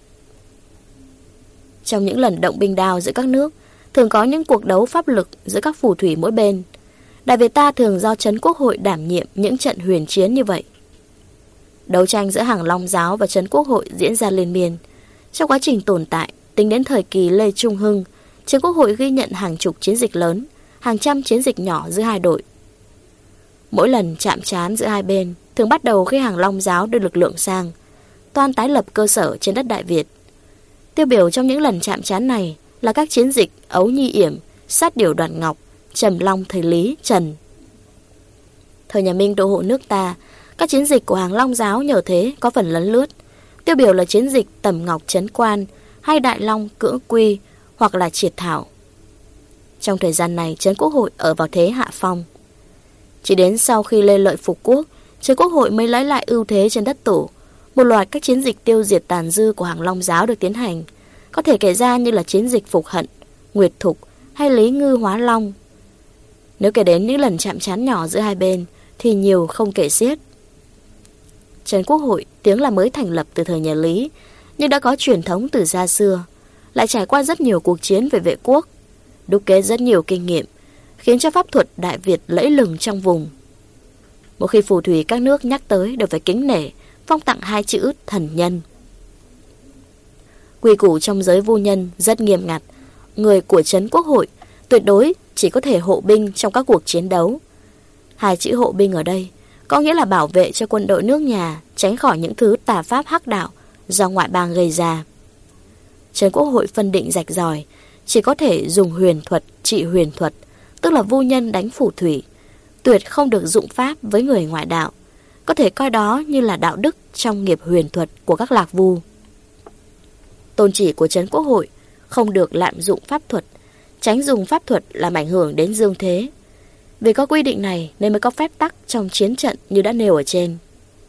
Trong những lần động binh đao giữa các nước, thường có những cuộc đấu pháp lực giữa các phù thủy mỗi bên. Đại Việt ta thường do Trấn Quốc Hội đảm nhiệm những trận huyền chiến như vậy. Đấu tranh giữa Hàng Long giáo và Trấn Quốc Hội diễn ra liên miên. Trong quá trình tồn tại, tính đến thời kỳ Lê Trung Hưng, Trấn Quốc Hội ghi nhận hàng chục chiến dịch lớn, hàng trăm chiến dịch nhỏ giữa hai đội. Mỗi lần chạm trán giữa hai bên thường bắt đầu khi Hàng Long giáo đưa lực lượng sang, toan tái lập cơ sở trên đất Đại Việt. Tiêu biểu trong những lần chạm trán này là các chiến dịch Ấu Nhi Yểm, Sát Điểu Đoàn Ngọc, Trầm Long Thầy Lý, Trần. Thời nhà Minh đô hộ nước ta, các chiến dịch của Hàng Long giáo nhờ thế có phần lấn lướt. Tiêu biểu là chiến dịch Tầm Ngọc Trấn Quan hay Đại Long Cưỡng Quy hoặc là Triệt Thảo. Trong thời gian này, Trấn Quốc Hội ở vào thế hạ phong. Chỉ đến sau khi Lê Lợi phục quốc, Trấn Quốc Hội mới lấy lại ưu thế trên đất tổ. Một loạt các chiến dịch tiêu diệt tàn dư của Hàng Long giáo được tiến hành, có thể kể ra như là chiến dịch Phục Hận, Nguyệt Thục hay Lý Ngư Hóa Long. Nếu kể đến những lần chạm trán nhỏ giữa hai bên thì nhiều không kể xiết. Trấn Quốc Hội tiếng là mới thành lập từ thời nhà Lý, nhưng đã có truyền thống từ xa xưa, lại trải qua rất nhiều cuộc chiến về vệ quốc, đúc kết rất nhiều kinh nghiệm, khiến cho pháp thuật Đại Việt lẫy lừng trong vùng. Một khi phù thủy các nước nhắc tới đều phải kính nể, phong tặng hai chữ thần nhân. Quy củ trong giới vu nhân rất nghiêm ngặt. Người của Trấn Quốc Hội tuyệt đối chỉ có thể hộ binh trong các cuộc chiến đấu. Hai chữ hộ binh ở đây có nghĩa là bảo vệ cho quân đội nước nhà tránh khỏi những thứ tà pháp hắc đạo do ngoại bang gây ra. Trấn Quốc Hội phân định rạch ròi, chỉ có thể dùng huyền thuật trị huyền thuật, tức là vu nhân đánh phù thủy, tuyệt không được dụng pháp với người ngoại đạo. Có thể coi đó như là đạo đức trong nghiệp huyền thuật của các lạc vu. Tôn chỉ của Trấn Quốc Hội không được lạm dụng pháp thuật, tránh dùng pháp thuật làm ảnh hưởng đến dương thế. Vì có quy định này nên mới có phép tắc trong chiến trận như đã nêu ở trên.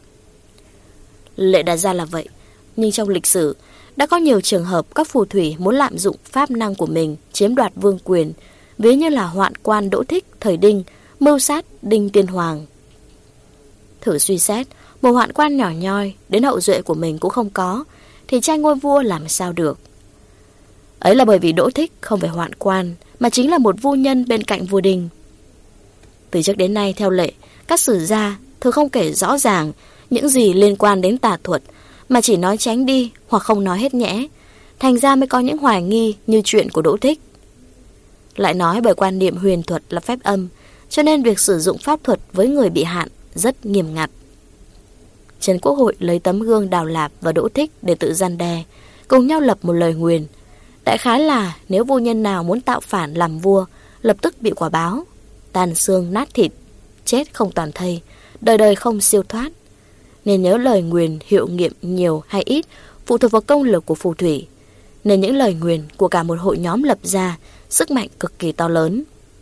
Lệ đặt ra là vậy, nhưng trong lịch sử đã có nhiều trường hợp các phù thủy muốn lạm dụng pháp năng của mình chiếm đoạt vương quyền, ví như là hoạn quan Đỗ Thích thời Đinh mưu sát Đinh Tiên Hoàng. Thử suy xét, một hoạn quan nhỏ nhoi đến hậu duệ của mình cũng không có, thì tranh ngôi vua làm sao được? Ấy là bởi vì Đỗ Thích không phải hoạn quan, mà chính là một vu nhân bên cạnh vua Đinh. Từ trước đến nay theo lệ, các sử gia thường không kể rõ ràng những gì liên quan đến tà thuật, mà chỉ nói tránh đi hoặc không nói hết nhẽ. Thành ra mới có những hoài nghi như chuyện của Đỗ Thích. Lại nói bởi quan niệm huyền thuật là phép âm, cho nên việc sử dụng pháp thuật với người bị hạn rất nghiêm ngặt. Trấn Quốc Hội lấy tấm gương Đào Lạp và Đỗ Thích để tự răn đe, cùng nhau lập một lời nguyền. Đại khái là nếu vua nhân nào muốn tạo phản làm vua, lập tức bị quả báo, tàn xương nát thịt, chết không toàn thây, đời đời không siêu thoát. Nên nhớ lời nguyền hiệu nghiệm nhiều hay ít phụ thuộc vào công lực của phù thủy, nên những lời nguyền của cả một hội nhóm lập ra sức mạnh cực kỳ to lớn.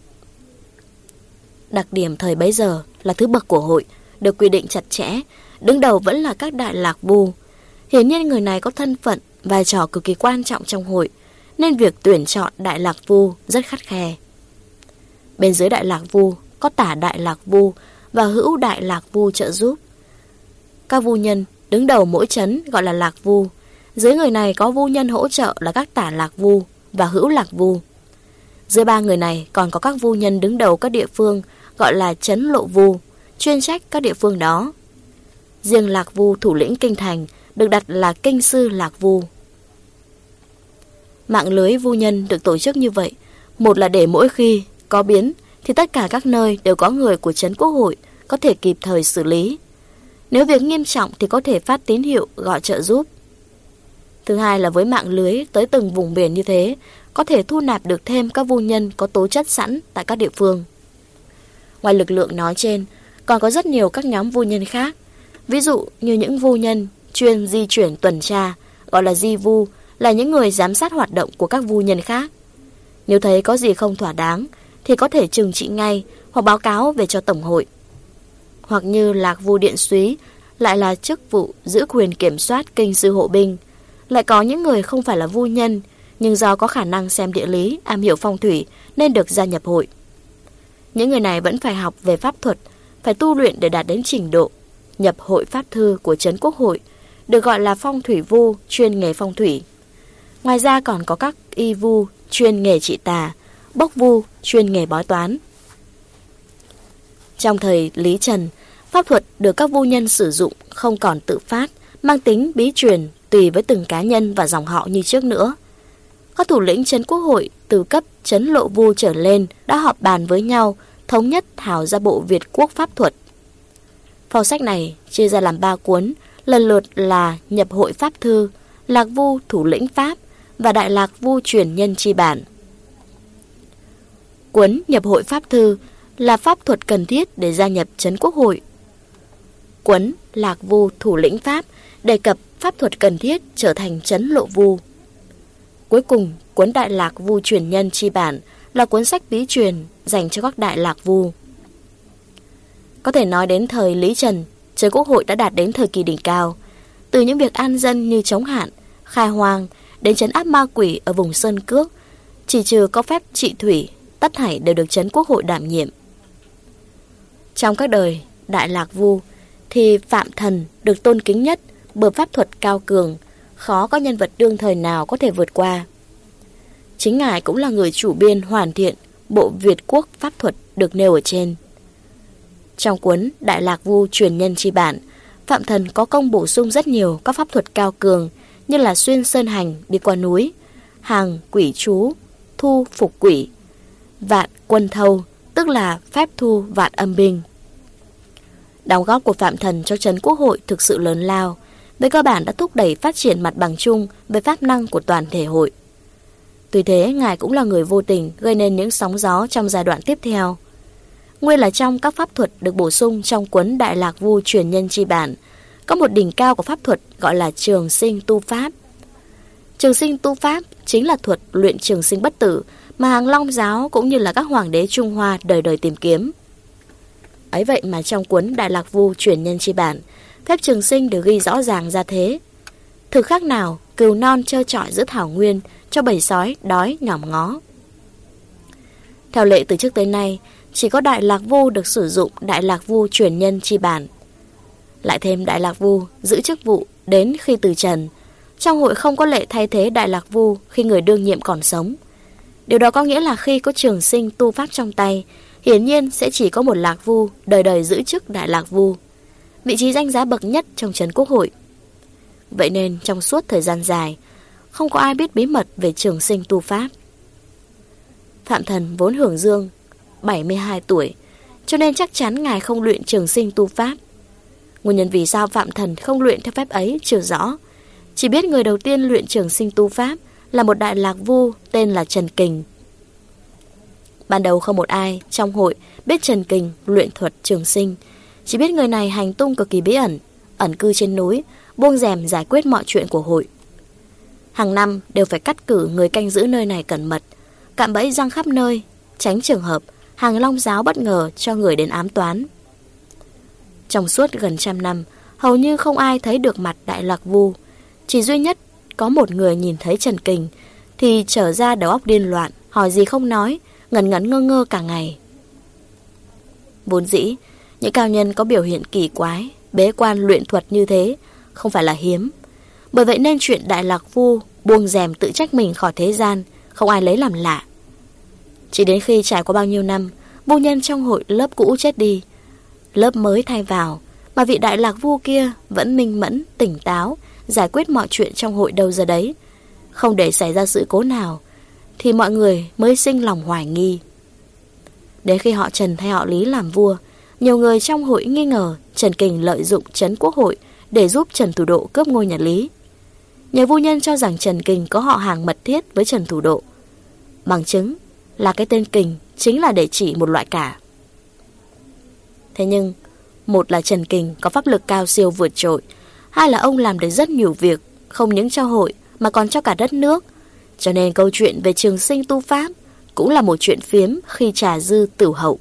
Đặc điểm thời bấy giờ là thứ bậc của hội được quy định chặt chẽ, đứng đầu vẫn là các đại lạc vu. Hiển nhiên người này có thân phận, vai trò cực kỳ quan trọng trong hội, nên việc tuyển chọn đại lạc vu rất khắt khe. Bên dưới đại lạc vu có tả đại lạc vu và hữu đại lạc vu trợ giúp. Các vu nhân đứng đầu mỗi trấn gọi là lạc vu. Dưới người này có vu nhân hỗ trợ là các tả lạc vu và hữu lạc vu. Dưới ba người này còn có các vu nhân đứng đầu các địa phương gọi là trấn lộ vu, chuyên trách các địa phương đó. Riêng lạc vu thủ lĩnh kinh thành được đặt là kinh sư lạc vu. Mạng lưới vu nhân được tổ chức như vậy, một là để mỗi khi có biến thì tất cả các nơi đều có người của Trấn Quốc Hội có thể kịp thời xử lý. Nếu việc nghiêm trọng thì có thể phát tín hiệu gọi trợ giúp. Thứ hai là với mạng lưới tới từng vùng biển như thế, có thể thu nạp được thêm các vu nhân có tố chất sẵn tại các địa phương. Ngoài lực lượng nói trên, còn có rất nhiều các nhóm vu nhân khác. Ví dụ như những vu nhân chuyên di chuyển tuần tra, gọi là di vu, là những người giám sát hoạt động của các vu nhân khác. Nếu thấy có gì không thỏa đáng thì có thể trừng trị ngay hoặc báo cáo về cho Tổng hội. Hoặc như lạc vu điện súy, lại là chức vụ giữ quyền kiểm soát kinh sư hộ binh. Lại có những người không phải là vu nhân, nhưng do có khả năng xem địa lý, am hiểu phong thủy nên được gia nhập hội. Những người này vẫn phải học về pháp thuật, phải tu luyện để đạt đến trình độ nhập hội pháp thư của Trấn Quốc Hội, được gọi là phong thủy vu chuyên nghề phong thủy. Ngoài ra còn có các y vu chuyên nghề trị tà, bốc vu chuyên nghề bói toán. Trong thời Lý Trần, pháp thuật được các vu nhân sử dụng không còn tự phát, mang tính bí truyền tùy với từng cá nhân và dòng họ như trước nữa. Các thủ lĩnh Trấn Quốc Hội từ cấp Trấn Lộ Vu trở lên đã họp bàn với nhau, thống nhất thảo ra bộ Việt Quốc pháp thuật. Phò sách này chia ra làm ba cuốn, lần lượt là Nhập hội pháp thư, Lạc vu thủ lĩnh pháp và Đại lạc vu truyền nhân chi bản. Cuốn Nhập hội pháp thư là pháp thuật cần thiết để gia nhập trấn quốc hội. Quấn Lạc Vu thủ lĩnh Pháp đề cập pháp thuật cần thiết trở thành trấn Lộ Vu. Cuối cùng, cuốn Đại Lạc Vu truyền nhân chi bản là cuốn sách bí truyền dành cho các Đại Lạc Vu. Có thể nói đến thời Lý Trần, trấn quốc hội đã đạt đến thời kỳ đỉnh cao. Từ những việc an dân như chống hạn, khai hoang đến trấn áp ma quỷ ở vùng Sơn Cước, chỉ trừ có phép trị thủy, tất thảy đều được trấn quốc hội đảm nhiệm. Trong các đời Đại Lạc Vu thì Phạm Thần được tôn kính nhất bởi pháp thuật cao cường, khó có nhân vật đương thời nào có thể vượt qua. Chính ngài cũng là người chủ biên hoàn thiện bộ Việt Quốc pháp thuật được nêu ở trên. Trong cuốn Đại Lạc Vu truyền nhân chi bản, Phạm Thần có công bổ sung rất nhiều các pháp thuật cao cường như là xuyên sơn hành đi qua núi, hàng quỷ chú, thu phục quỷ, vạn quân thâu, tức là phép thu vạn âm binh. Đóng góp của Phạm Thần cho trấn quốc hội thực sự lớn lao, về cơ bản đã thúc đẩy phát triển mặt bằng chung về pháp năng của toàn thể hội. Tuy thế, ngài cũng là người vô tình gây nên những sóng gió trong giai đoạn tiếp theo. Nguyên là trong các pháp thuật được bổ sung trong cuốn Đại Lạc Vu truyền nhân chi bản, có một đỉnh cao của pháp thuật gọi là trường sinh tu pháp. Trường sinh tu pháp chính là thuật luyện trường sinh bất tử mà hàng Long giáo cũng như là các hoàng đế Trung Hoa đời đời tìm kiếm. Ấy vậy mà trong cuốn Đại Lạc Vu truyền nhân chi bản, phép trường sinh được ghi rõ ràng ra thế. Thực khác nào cừu non trơ trọi giữa thảo nguyên cho bầy sói đói nhỏm ngó. Theo lệ từ trước tới nay, chỉ có Đại Lạc Vu được sử dụng Đại Lạc Vu truyền nhân chi bản. Lại thêm Đại Lạc Vu giữ chức vụ đến khi từ trần. Trong hội không có lệ thay thế Đại Lạc Vu khi người đương nhiệm còn sống. Điều đó có nghĩa là khi có trường sinh tu pháp trong tay, hiển nhiên sẽ chỉ có một Lạc Vu đời đời giữ chức Đại Lạc Vu, vị trí danh giá bậc nhất trong trấn quốc hội. Vậy nên trong suốt thời gian dài, không có ai biết bí mật về trường sinh tu pháp. Phạm Thần vốn hưởng dương bảy mươi hai tuổi, cho nên chắc chắn ngài không luyện trường sinh tu pháp. Nguyên nhân vì sao Phạm Thần không luyện theo phép ấy chưa rõ, chỉ biết người đầu tiên luyện trường sinh tu pháp là một Đại Lạc Vu tên là Trần Kình. Ban đầu không một ai trong hội biết Trần Kình luyện thuật trường sinh, chỉ biết người này hành tung cực kỳ bí ẩn, ẩn cư trên núi, buông rèm giải quyết mọi chuyện của hội. Hàng năm đều phải cắt cử người canh giữ nơi này cẩn mật, cạm bẫy răng khắp nơi, tránh trường hợp hàng Long giáo bất ngờ cho người đến ám toán. Trong suốt gần trăm năm, hầu như không ai thấy được mặt Đại Lạc Vu, chỉ duy nhất có một người nhìn thấy Trần Kình thì trở ra đầu óc điên loạn, hỏi gì không nói, ngẩn ngẩn ngơ ngơ cả ngày. Vốn dĩ, những cao nhân có biểu hiện kỳ quái, bế quan luyện thuật như thế không phải là hiếm. Bởi vậy nên chuyện Đại Lạc Vu buông rèm tự trách mình khỏi thế gian không ai lấy làm lạ. Chỉ đến khi trải qua bao nhiêu năm, vu nhân trong hội lớp cũ chết đi, lớp mới thay vào, mà vị Đại Lạc Vu kia vẫn minh mẫn, tỉnh táo, giải quyết mọi chuyện trong hội đâu giờ đấy, không để xảy ra sự cố nào, thì mọi người mới sinh lòng hoài nghi. Đến khi họ Trần thay họ Lý làm vua, nhiều người trong hội nghi ngờ Trần Kình lợi dụng trấn quốc hội để giúp Trần Thủ Độ cướp ngôi nhà Lý. Nhiều vu nhân cho rằng Trần Kình có họ hàng mật thiết với Trần Thủ Độ. Bằng chứng là cái tên Kình chính là để chỉ một loại cả. Thế nhưng, một là Trần Kình có pháp lực cao siêu vượt trội, hai là ông làm được rất nhiều việc, không những cho hội mà còn cho cả đất nước. Cho nên câu chuyện về trường sinh tu pháp cũng là một chuyện phiếm khi trà dư tửu hậu.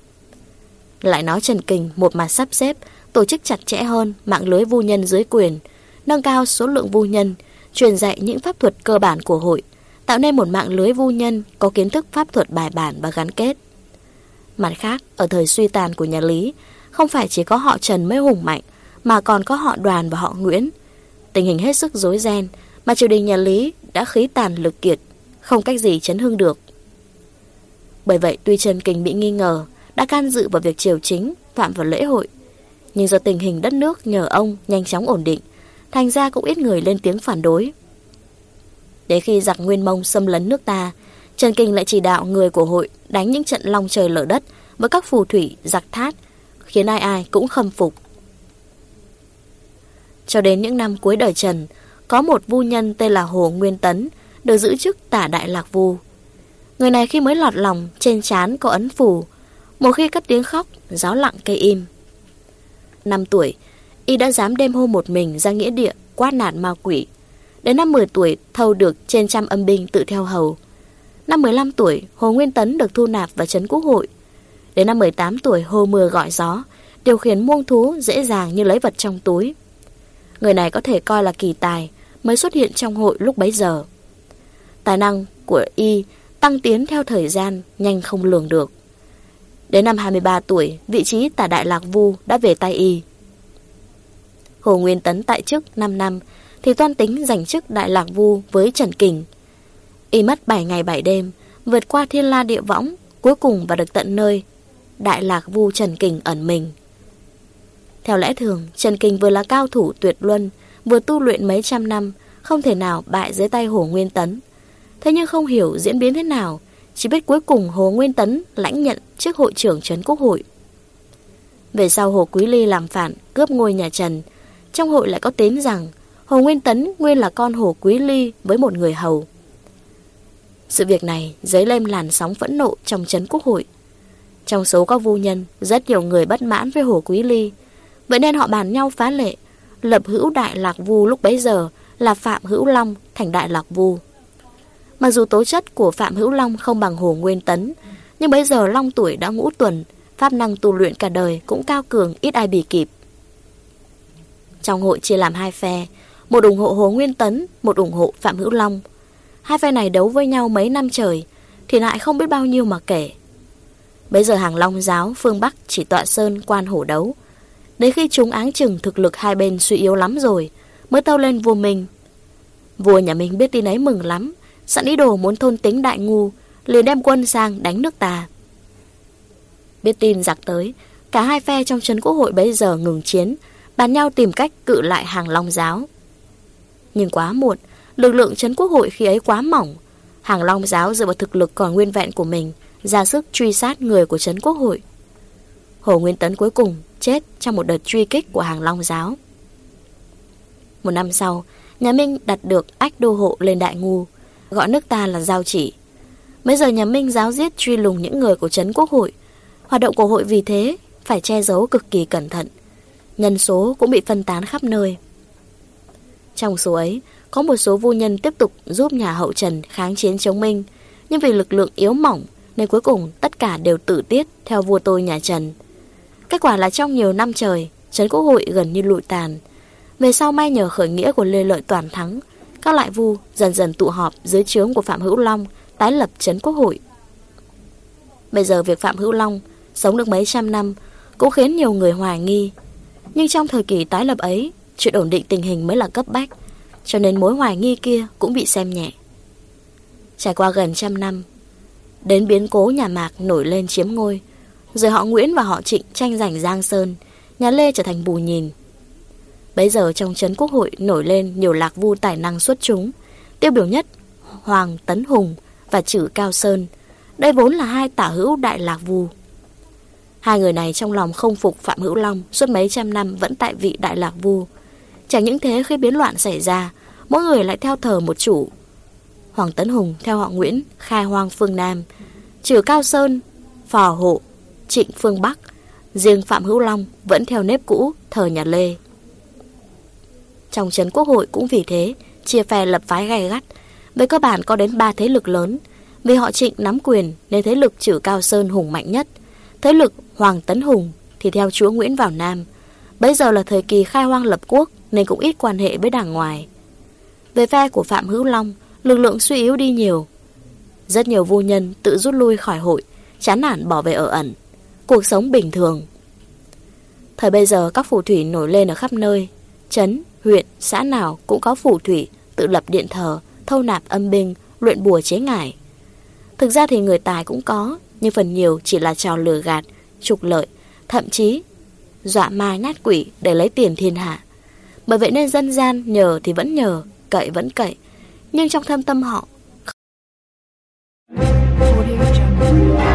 Lại nói Trần Kình một mặt sắp xếp, tổ chức chặt chẽ hơn mạng lưới vu nhân dưới quyền, nâng cao số lượng vu nhân, truyền dạy những pháp thuật cơ bản của hội, tạo nên một mạng lưới vu nhân có kiến thức pháp thuật bài bản và gắn kết. Mặt khác, ở thời suy tàn của nhà Lý, không phải chỉ có họ Trần mới hùng mạnh, mà còn có họ Đoàn và họ Nguyễn. Tình hình hết sức rối ren, mà triều đình nhà Lý đã khí tàn lực kiệt, không cách gì chấn hưng được. Bởi vậy tuy Trần Kình bị nghi ngờ đã can dự vào việc triều chính, phạm vào lễ hội, nhưng do tình hình đất nước nhờ ông nhanh chóng ổn định, thành ra cũng ít người lên tiếng phản đối. Đến khi giặc Nguyên Mông xâm lấn nước ta, Trần Kình lại chỉ đạo người của hội đánh những trận long trời lở đất với các phù thủy giặc Thát, khiến ai ai cũng khâm phục. Cho đến những năm cuối đời Trần, có một vu nhân tên là Hồ Nguyên Tấn được giữ chức tả Đại Lạc Vu. Người này khi mới lọt lòng, trên trán có ấn phù, Một khi cất tiếng khóc, giáo lặng cây im. Năm tuổi, y đã dám đêm hôm một mình ra nghĩa địa quát nạt ma quỷ. Đến năm mười tuổi, thâu được trên trăm âm binh tự theo hầu. Năm mười lăm tuổi, Hồ Nguyên Tấn được thu nạp vào trấn quốc hội. Đến năm mười tám tuổi, hô mưa gọi gió, điều khiển muông thú dễ dàng như lấy vật trong túi. Người này có thể coi là kỳ tài mới xuất hiện trong hội lúc bấy giờ. Tài năng của y tăng tiến theo thời gian, nhanh không lường được. Đến năm hai mươi ba tuổi, vị trí tả đại lạc vu đã về tay y. Hồ Nguyên Tấn tại chức năm năm thì toan tính giành chức đại lạc vu với Trần Kình. Y mất bảy ngày bảy đêm, vượt qua thiên la địa võng, cuối cùng và được tận nơi đại lạc vu Trần Kình ẩn mình. Theo lẽ thường, Trần Kình vừa là cao thủ tuyệt luân, vừa tu luyện mấy trăm năm, không thể nào bại dưới tay Hồ Nguyên Tấn. Thế nhưng không hiểu diễn biến thế nào, chỉ biết cuối cùng Hồ Nguyên Tấn lãnh nhận chức hội trưởng trấn quốc hội. Về sau Hồ Quý Ly làm phản, cướp ngôi nhà Trần. Trong hội lại có tiếng rằng Hồ Nguyên Tấn nguyên là con Hồ Quý Ly với một người hầu. Sự việc này dấy lên làn sóng phẫn nộ trong trấn quốc hội. Trong số các vu nhân, rất nhiều người bất mãn với Hồ Quý Ly. Vậy nên họ bàn nhau phá lệ, lập hữu đại lạc vu lúc bấy giờ là Phạm Hữu Long thành đại lạc vu. Mặc dù tố chất của Phạm Hữu Long không bằng Hồ Nguyên Tấn, nhưng bấy giờ Long tuổi đã ngũ tuần, pháp năng tu luyện cả đời cũng cao cường, ít ai bì kịp. Trong hội chia làm hai phe, một ủng hộ Hồ Nguyên Tấn, một ủng hộ Phạm Hữu Long. Hai phe này đấu với nhau mấy năm trời, thì lại không biết bao nhiêu mà kể. Bấy giờ Hàng Long giáo phương Bắc chỉ tọa sơn quan hổ đấu. Đến khi chúng áng chừng thực lực hai bên suy yếu lắm rồi, mới tâu lên vua Minh. Vua nhà mình biết tin ấy mừng lắm, sẵn ý đồ muốn thôn tính Đại Ngu, liền đem quân sang đánh nước ta. Biết tin giặc tới, cả hai phe trong trấn quốc hội bấy giờ ngừng chiến, bàn nhau tìm cách cự lại Hàng Long giáo. Nhưng quá muộn, lực lượng trấn quốc hội khi ấy quá mỏng. Hàng Long giáo dựa vào thực lực còn nguyên vẹn của mình, ra sức truy sát người của trấn quốc hội. Hồ Nguyên Tấn cuối cùng chết trong một đợt truy kích của Hàng Long giáo. Một năm sau, nhà Minh đặt được ách đô hộ lên Đại Ngu, gọi nước ta là Giao Chỉ. Bây giờ nhà Minh giáo giết truy lùng những người của trấn quốc hội. Hoạt động của hội vì thế phải che giấu cực kỳ cẩn thận. Nhân số cũng bị phân tán khắp nơi. Trong số ấy, có một số vu nhân tiếp tục giúp nhà hậu Trần kháng chiến chống Minh, nhưng vì lực lượng yếu mỏng nên cuối cùng tất cả đều tử tiết theo vua tôi nhà Trần. Kết quả là trong nhiều năm trời, trấn quốc hội gần như lụi tàn. Về sau may nhờ khởi nghĩa của Lê Lợi toàn thắng, các lại vu dần dần tụ họp dưới trướng của Phạm Hữu Long, tái lập trấn quốc hội. Bây giờ việc Phạm Hữu Long sống được mấy trăm năm cũng khiến nhiều người hoài nghi. Nhưng trong thời kỳ tái lập ấy, chuyện ổn định tình hình mới là cấp bách, cho nên mối hoài nghi kia cũng bị xem nhẹ. Trải qua gần trăm năm, đến biến cố nhà Mạc nổi lên chiếm ngôi, rồi họ Nguyễn và họ Trịnh tranh giành Giang Sơn, nhà Lê trở thành bù nhìn. Bấy giờ trong trấn quốc hội nổi lên nhiều lạc vu tài năng xuất chúng, tiêu biểu nhất Hoàng Tấn Hùng và Trử Cao Sơn. Đây vốn là hai tả hữu đại lạc vu. Hai người này trong lòng không phục Phạm Hữu Long, suốt mấy trăm năm vẫn tại vị đại lạc vu. Chẳng những thế, khi biến loạn xảy ra, mỗi người lại theo thờ một chủ. Hoàng Tấn Hùng theo họ Nguyễn, khai hoang phương Nam, Trử Cao Sơn phò hộ Trịnh phương Bắc. Riêng Phạm Hữu Long vẫn theo nếp cũ thờ nhà Lê. Trong trấn quốc hội cũng vì thế chia phe lập phái gay gắt. Về cơ bản có đến ba thế lực lớn. Vì họ Trịnh nắm quyền nên thế lực Trử Cao Sơn hùng mạnh nhất. Thế lực Hoàng Tấn Hùng thì theo chúa Nguyễn vào Nam. Bấy giờ là thời kỳ khai hoang lập quốc nên cũng ít quan hệ với đảng ngoài. Về phe của Phạm Hữu Long, lực lượng suy yếu đi nhiều. Rất nhiều vu nhân tự rút lui khỏi hội, chán nản bỏ về ở ẩn, cuộc sống bình thường. Thời bây giờ các phù thủy nổi lên ở khắp nơi. Trấn, huyện, xã nào cũng có phù thủy tự lập điện thờ, thâu nạp âm binh, luyện bùa chế ngải. Thực ra thì người tài cũng có, nhưng phần nhiều chỉ là trò lừa gạt, trục lợi, thậm chí dọa ma nhát quỷ để lấy tiền thiên hạ. Bởi vậy nên dân gian nhờ thì vẫn nhờ, cậy vẫn cậy, nhưng trong thâm tâm họ Audio Jungle.